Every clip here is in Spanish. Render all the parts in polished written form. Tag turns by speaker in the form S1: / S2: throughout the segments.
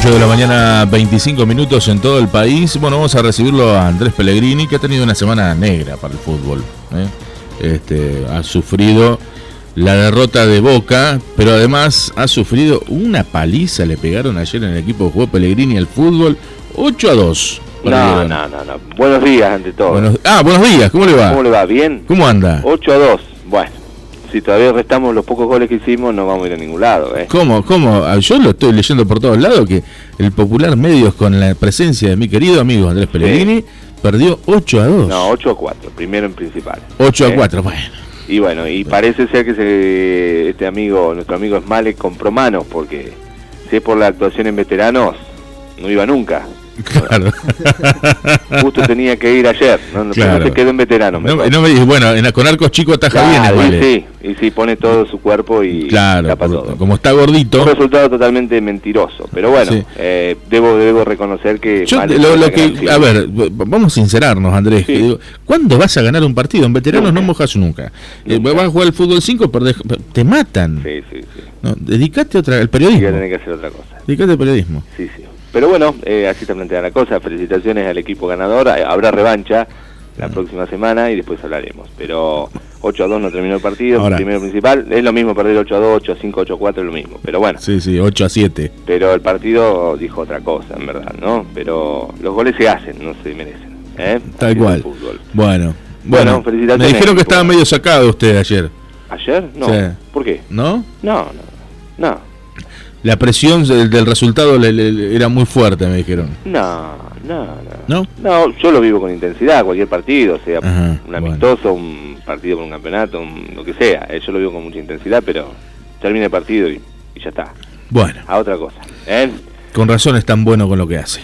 S1: 8 de la mañana, 25 minutos en todo el país. Bueno, vamos a recibirlo a Andrés Pellegrini, que ha tenido una semana negra para el fútbol. Ha sufrido la derrota de Boca, pero además ha sufrido una paliza. Le pegaron ayer en el equipo que jugó Pellegrini al fútbol, 8-2.
S2: No. Buenos días, ante todo.
S1: Buenos días, ¿cómo le va?
S2: ¿Cómo le va? ¿Bien?
S1: ¿Cómo anda?
S2: 8-2. Bueno, si todavía restamos los pocos goles que hicimos, no vamos a ir a ningún lado,
S1: ¿Cómo? Yo lo estoy leyendo por todos lados, que el Popular Medios, con la presencia de mi querido amigo Andrés Pellegrini, perdió 8-2.
S2: No, 8-4, primero en principal.
S1: 8-4, bueno.
S2: Y bueno, parece ser que nuestro amigo Esmale compró manos, porque si es por la actuación en veteranos, no iba nunca.
S1: Claro.
S2: Justo tenía que ir ayer,
S1: claro.
S2: No se quedó en veteranos.
S1: No me dice, bueno, con arcos chicos ataja bien,
S2: ¿vale? Sí, pone todo su cuerpo y tapa todo.
S1: Como está gordito.
S2: Un resultado totalmente mentiroso, pero bueno, sí. Debo reconocer que...
S1: A ver, vamos a sincerarnos, Andrés.
S2: Sí.
S1: Que digo, ¿cuándo vas a ganar un partido? En veteranos no mojas nunca. Vas a jugar al fútbol 5, te matan.
S2: Sí.
S1: No, dedicate al periodismo.
S2: Voy a tener que hacer otra cosa.
S1: Dedicate al periodismo.
S2: Sí. Pero bueno, así está planteada la cosa. Felicitaciones al equipo ganador. Habrá revancha la próxima semana y después hablaremos. Pero 8-2 no terminó el partido.
S1: Ahora,
S2: primero principal. Es lo mismo perder 8-2, 8-5, 8-4, es lo mismo. Pero bueno.
S1: Sí, 8-7.
S2: Pero el partido dijo otra cosa, en verdad, ¿no? Pero los goles se hacen, no se merecen.
S1: Tal cual. Bueno,
S2: felicitaciones.
S1: Me dijeron que estaba medio sacado usted ayer.
S2: ¿Ayer? No. Sí. ¿Por qué?
S1: ¿No?
S2: No.
S1: La presión del resultado era muy fuerte, me dijeron.
S2: No,
S1: yo
S2: lo vivo con intensidad, cualquier partido, sea un amistoso, un partido por un campeonato, lo que sea. Yo lo vivo con mucha intensidad, pero termina el partido y ya está.
S1: Bueno.
S2: A otra cosa.
S1: Con razón es tan bueno con lo que hace.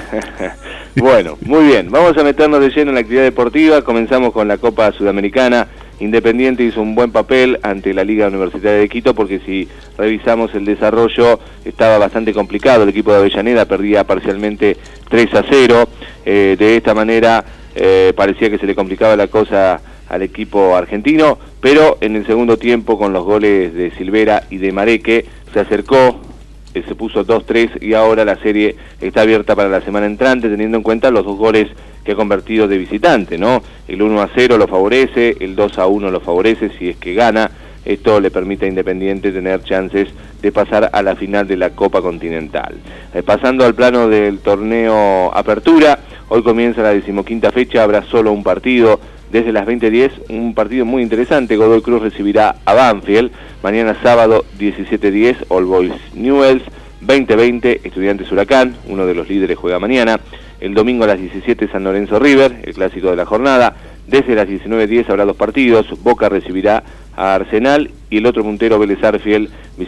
S2: Bueno, muy bien. Vamos a meternos de lleno en la actividad deportiva. Comenzamos con la Copa Sudamericana. Independiente hizo un buen papel ante la Liga Universitaria de Quito, porque si revisamos el desarrollo estaba bastante complicado. El equipo de Avellaneda perdía parcialmente 3-0. De esta manera parecía que se le complicaba la cosa al equipo argentino, pero en el segundo tiempo, con los goles de Silvera y de Mareque, se acercó, se puso 2-3 y ahora la serie está abierta para la semana entrante, teniendo en cuenta los dos goles que ha convertido de visitante, ¿no? El 1-0 lo favorece, el 2-1 lo favorece si es que gana. Esto le permite a Independiente tener chances de pasar a la final de la Copa Continental. Pasando al plano del torneo Apertura, hoy comienza la 15ª fecha, habrá solo un partido. Desde las 20:10, un partido muy interesante. Godoy Cruz recibirá a Banfield. Mañana sábado 17:10, All Boys Newell's. 20:20, Estudiantes Huracán, uno de los líderes juega mañana. El domingo a las 17, San Lorenzo River, el clásico de la jornada. Desde las 19:10 habrá dos partidos. Boca recibirá a Arsenal y el otro puntero, Vélez Arfield,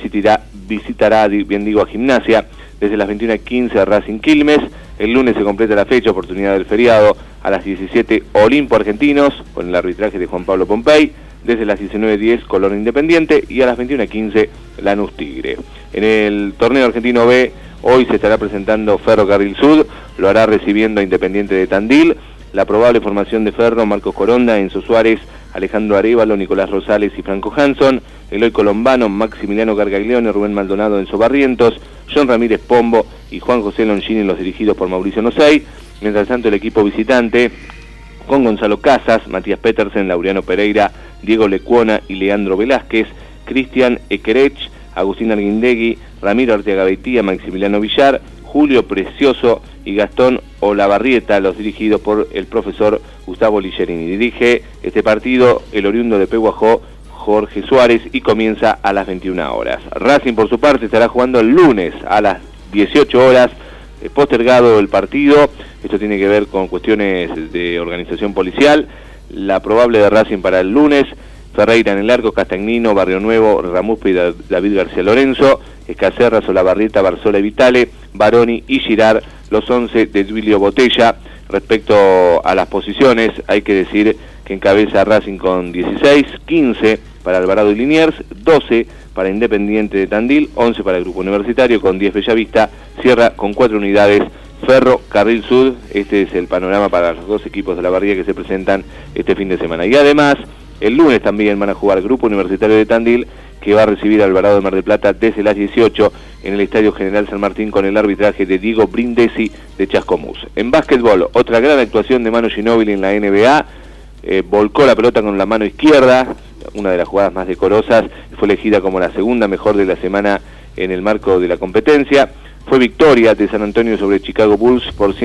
S2: visitará a Gimnasia. Desde las 21:15 a Racing Quilmes. El lunes se completa la fecha, oportunidad del feriado. A las 17, Olimpo Argentinos, con el arbitraje de Juan Pablo Pompey. Desde las 19:10, Colón Independiente. Y a las 21:15, Lanús Tigre. En el torneo argentino B, hoy se estará presentando Ferro Carril Sud. Lo hará recibiendo a Independiente de Tandil. La probable formación de Ferro: Marcos Coronda, Enzo Suárez, Alejandro Arévalo, Nicolás Rosales y Franco Hanson. Eloy Colombano, Maximiliano Gargaglione, Rubén Maldonado, Enzo Barrientos, John Ramírez Pombo y Juan José Longini, los dirigidos por Mauricio Nosey. Mientras tanto, el equipo visitante, con Gonzalo Casas, Matías Petersen, Laureano Pereira, Diego Lecuona y Leandro Velázquez, Cristian Ekerech, Agustín Arguindegui, Ramiro Arteaga Beitía, Maximiliano Villar, Julio Precioso y Gastón Olavarrieta, los dirigidos por el profesor Gustavo Ligerini. Dirige este partido el oriundo de Pehuajó, Jorge Suárez, y comienza a las 21 horas. Racing, por su parte, estará jugando el lunes a las 18 horas, postergado el partido. Esto tiene que ver con cuestiones de organización policial. La probable de Racing para el lunes: Ferreira en el arco, Castagnino, Barrio Nuevo, Ramuspe y David García Lorenzo, Escacerra, Solabarrieta, Barzola y Vitale, Baroni y Girard, los 11 de Duilio Botella. Respecto a las posiciones, hay que decir que encabeza Racing con 16, 15 para Alvarado y Liniers, 12 para Independiente de Tandil, 11 para el Grupo Universitario, con 10 Bellavista, cierra con 4 unidades Ferro Carril Sud. Este es el panorama para los dos equipos de la parrilla que se presentan este fin de semana. Y además, el lunes también van a jugar Grupo Universitario de Tandil, que va a recibir a Alvarado de Mar del Plata desde las 18 en el Estadio General San Martín con el arbitraje de Diego Brindisi de Chascomús. En básquetbol, otra gran actuación de Manu Ginóbili en la NBA, volcó la pelota con la mano izquierda, una de las jugadas más decorosas, fue elegida como la segunda mejor de la semana en el marco de la competencia. Fue victoria de San Antonio sobre Chicago Bulls por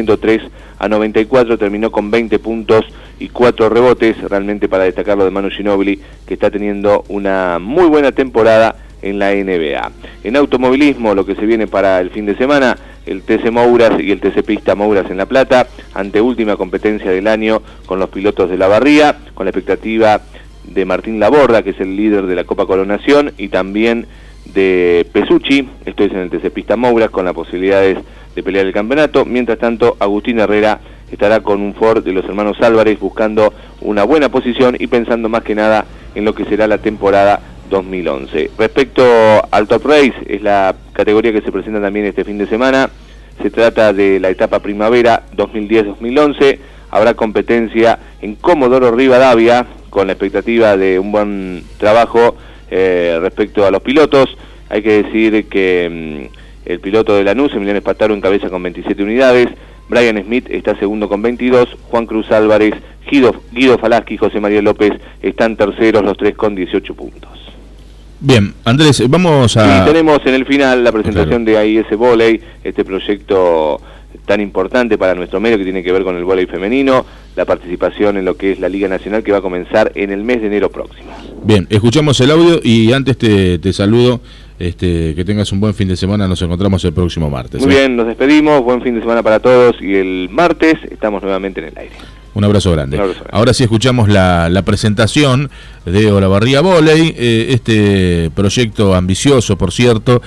S2: 103-94, terminó con 20 puntos y 4 rebotes, realmente para destacar lo de Manu Ginóbili, que está teniendo una muy buena temporada en la NBA. En automovilismo, lo que se viene para el fin de semana, el TC Mouras y el TC Pista Mouras en La Plata, anteúltima competencia del año con los pilotos de La Barría, con la expectativa de Martín Laborda, que es el líder de la Copa Coronación, y también de Pesucci, esto es en el TC Pista Mouras, con las posibilidades de pelear el campeonato. Mientras tanto, Agustín Herrera estará con un Ford de los hermanos Álvarez buscando una buena posición y pensando más que nada en lo que será la temporada 2011. Respecto al Top Race, es la categoría que se presenta también este fin de semana. Se trata de la etapa primavera 2010-2011. Habrá competencia en Comodoro Rivadavia, con la expectativa de un buen trabajo respecto a los pilotos. Hay que decir que el piloto de Lanús, Emiliano Espataro, encabeza con 27 unidades, Brian Smith está segundo con 22, Juan Cruz Álvarez, Guido Falaschi y José María López están terceros, los tres con 18 puntos.
S1: Bien, Andrés, vamos a...
S2: Y tenemos en el final la presentación de AIS Volley, este proyecto tan importante para nuestro medio que tiene que ver con el vóley femenino, la participación en lo que es la Liga Nacional que va a comenzar en el mes de enero próximo.
S1: Bien, escuchamos el audio y antes te saludo, que tengas un buen fin de semana, nos encontramos el próximo martes.
S2: Muy bien, nos despedimos, buen fin de semana para todos y el martes estamos nuevamente en el aire.
S1: Un abrazo grande.
S2: Un abrazo grande.
S1: Ahora sí escuchamos la presentación de Olavarría Volley, este proyecto ambicioso, por cierto,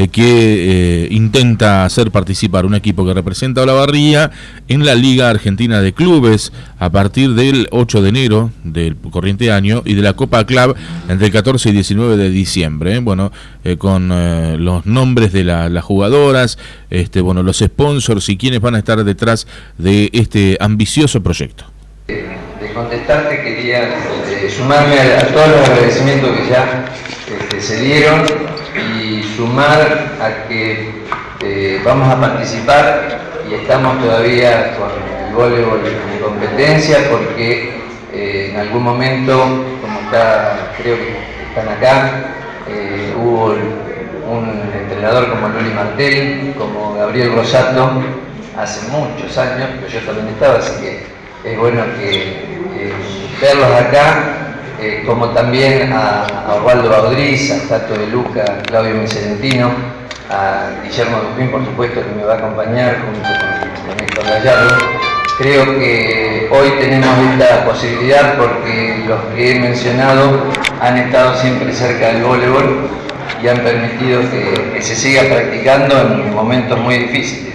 S1: que intenta hacer participar un equipo que representa a Olavarría en la Liga Argentina de Clubes a partir del 8 de enero del corriente año y de la Copa Club entre el 14 y 19 de diciembre. Bueno, con los nombres de las jugadoras, bueno, los sponsors y quienes van a estar detrás de este ambicioso proyecto.
S3: De contestarte quería sumarme a todos los agradecimientos que ya se dieron y sumar a que vamos a participar y estamos todavía con el voleibol en competencia porque en algún momento, como creo que están acá, hubo un entrenador como Luli Martel, como Gabriel Rosato, hace muchos años, pero yo también estaba, así que es bueno que verlos acá, como también a Osvaldo Baudriz, a Tato de Luca, a Claudio Miserentino, a Guillermo Dupín, por supuesto, que me va a acompañar junto con Héctor Gallardo. Creo que hoy tenemos esta posibilidad porque los que he mencionado han estado siempre cerca del voleibol y han permitido que se siga practicando en momentos muy difíciles.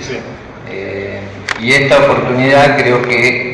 S3: Y esta oportunidad creo que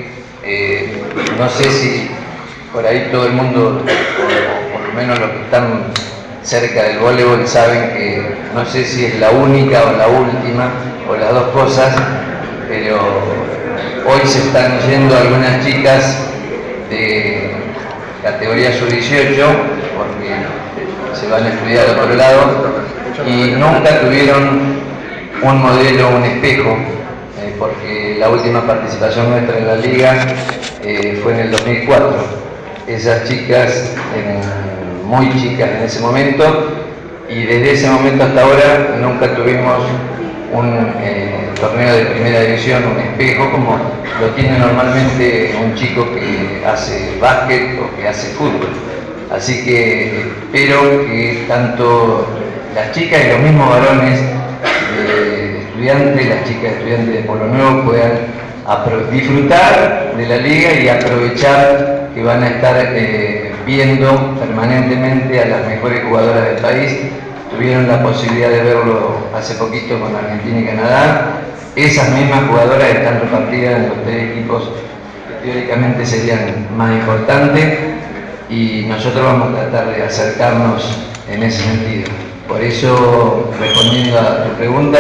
S3: no sé si por ahí todo el mundo, o por lo menos los que están cerca del voleibol, saben que no sé si es la única o la última, o las dos cosas, pero hoy se están yendo algunas chicas de categoría sub-18, porque se van a estudiar a otro lado, y nunca tuvieron un modelo, un espejo, porque la última participación nuestra en la liga fue en el 2004. Esas chicas eran muy chicas en ese momento y desde ese momento hasta ahora nunca tuvimos un torneo de primera división, un espejo como lo tiene normalmente un chico que hace básquet o que hace fútbol. Así que espero que tanto las chicas y los mismos varones estudiantes, las chicas estudiantes de Polo Nuevo puedan disfrutar de la liga y aprovechar que van a estar viendo permanentemente a las mejores jugadoras del país. Tuvieron la posibilidad de verlo hace poquito con Argentina y Canadá. Esas mismas jugadoras están repartidas en los tres equipos que teóricamente serían más importantes y nosotros vamos a tratar de acercarnos en ese sentido. Por eso, respondiendo a tu pregunta,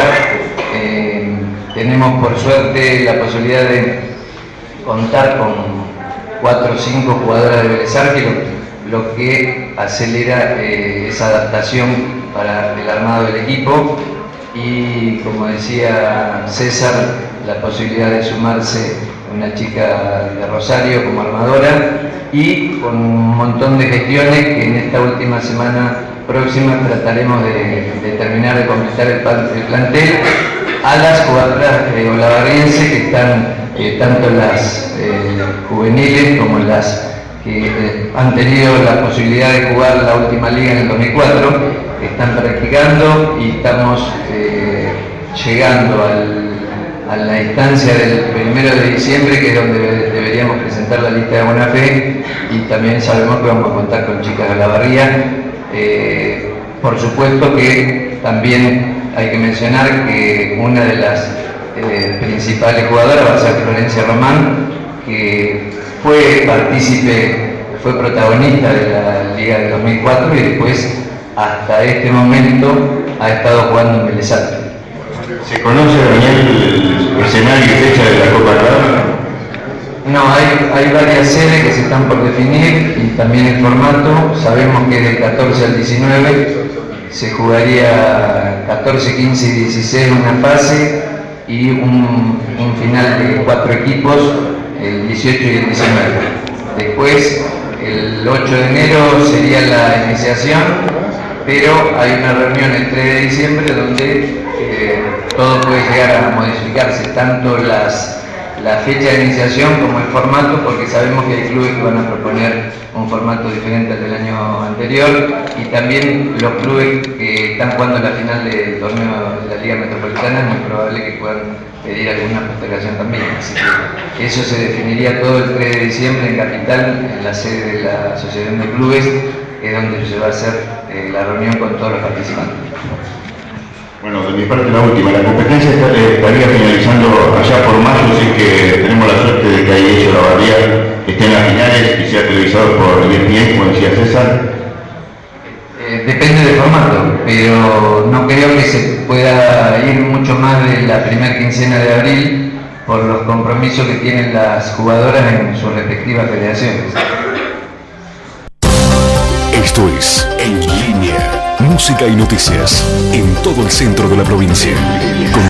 S3: tenemos por suerte la posibilidad de contar con 4 o 5 jugadoras de Vélez Arfield, lo que acelera esa adaptación para el armado del equipo y, como decía César, la posibilidad de sumarse una chica de Rosario como armadora y con un montón de gestiones que en esta última semana próxima trataremos de terminar de completar el plantel a las jugadoras olavarrienses que están, tanto las juveniles como las que han tenido la posibilidad de jugar la última liga en el 2004, están practicando y estamos llegando a la instancia del 1 de diciembre, que es donde deberíamos presentar la lista de buena fe, y también sabemos que vamos a contar con chicas de Olavarría. Por supuesto que también hay que mencionar que una de las principales jugadoras va a ser Florencia Román, que fue protagonista de la Liga de 2004 y después hasta este momento ha estado jugando en Vélez Sarsfield.
S4: ¿Se conoce, Daniel, el escenario y fecha de la Copa Armada?
S3: No, hay varias sedes que se están por definir y también el formato. Sabemos que del 14 al 19 se jugaría 14, 15 y 16 una fase y un final de 4 equipos, el 18 y el 19. Después, el 8 de enero sería la iniciación, pero hay una reunión el 3 de diciembre donde todo puede llegar a modificarse, tanto la fecha de iniciación como el formato, porque sabemos que hay clubes que van a proponer un formato diferente al del año anterior, y también los clubes que están jugando la final del torneo de la Liga Metropolitana es muy probable que puedan pedir alguna postergación también. Así que eso se definiría todo el 3 de diciembre en Capital, en la sede de la Asociación de Clubes, que es donde se va a hacer la reunión con todos los participantes.
S4: Bueno, de mi parte la última. La competencia estaría finalizando allá por mayo, así que tenemos la suerte de que ahí hecho la Olavarría esté en las finales y sea televisado por ESPN, como decía César.
S3: Depende del formato, pero no creo que se pueda ir mucho más de la primera quincena de abril por los compromisos que tienen las jugadoras en sus respectivas federaciones.
S5: Esto es En Línea. Música y noticias en todo el centro de la provincia.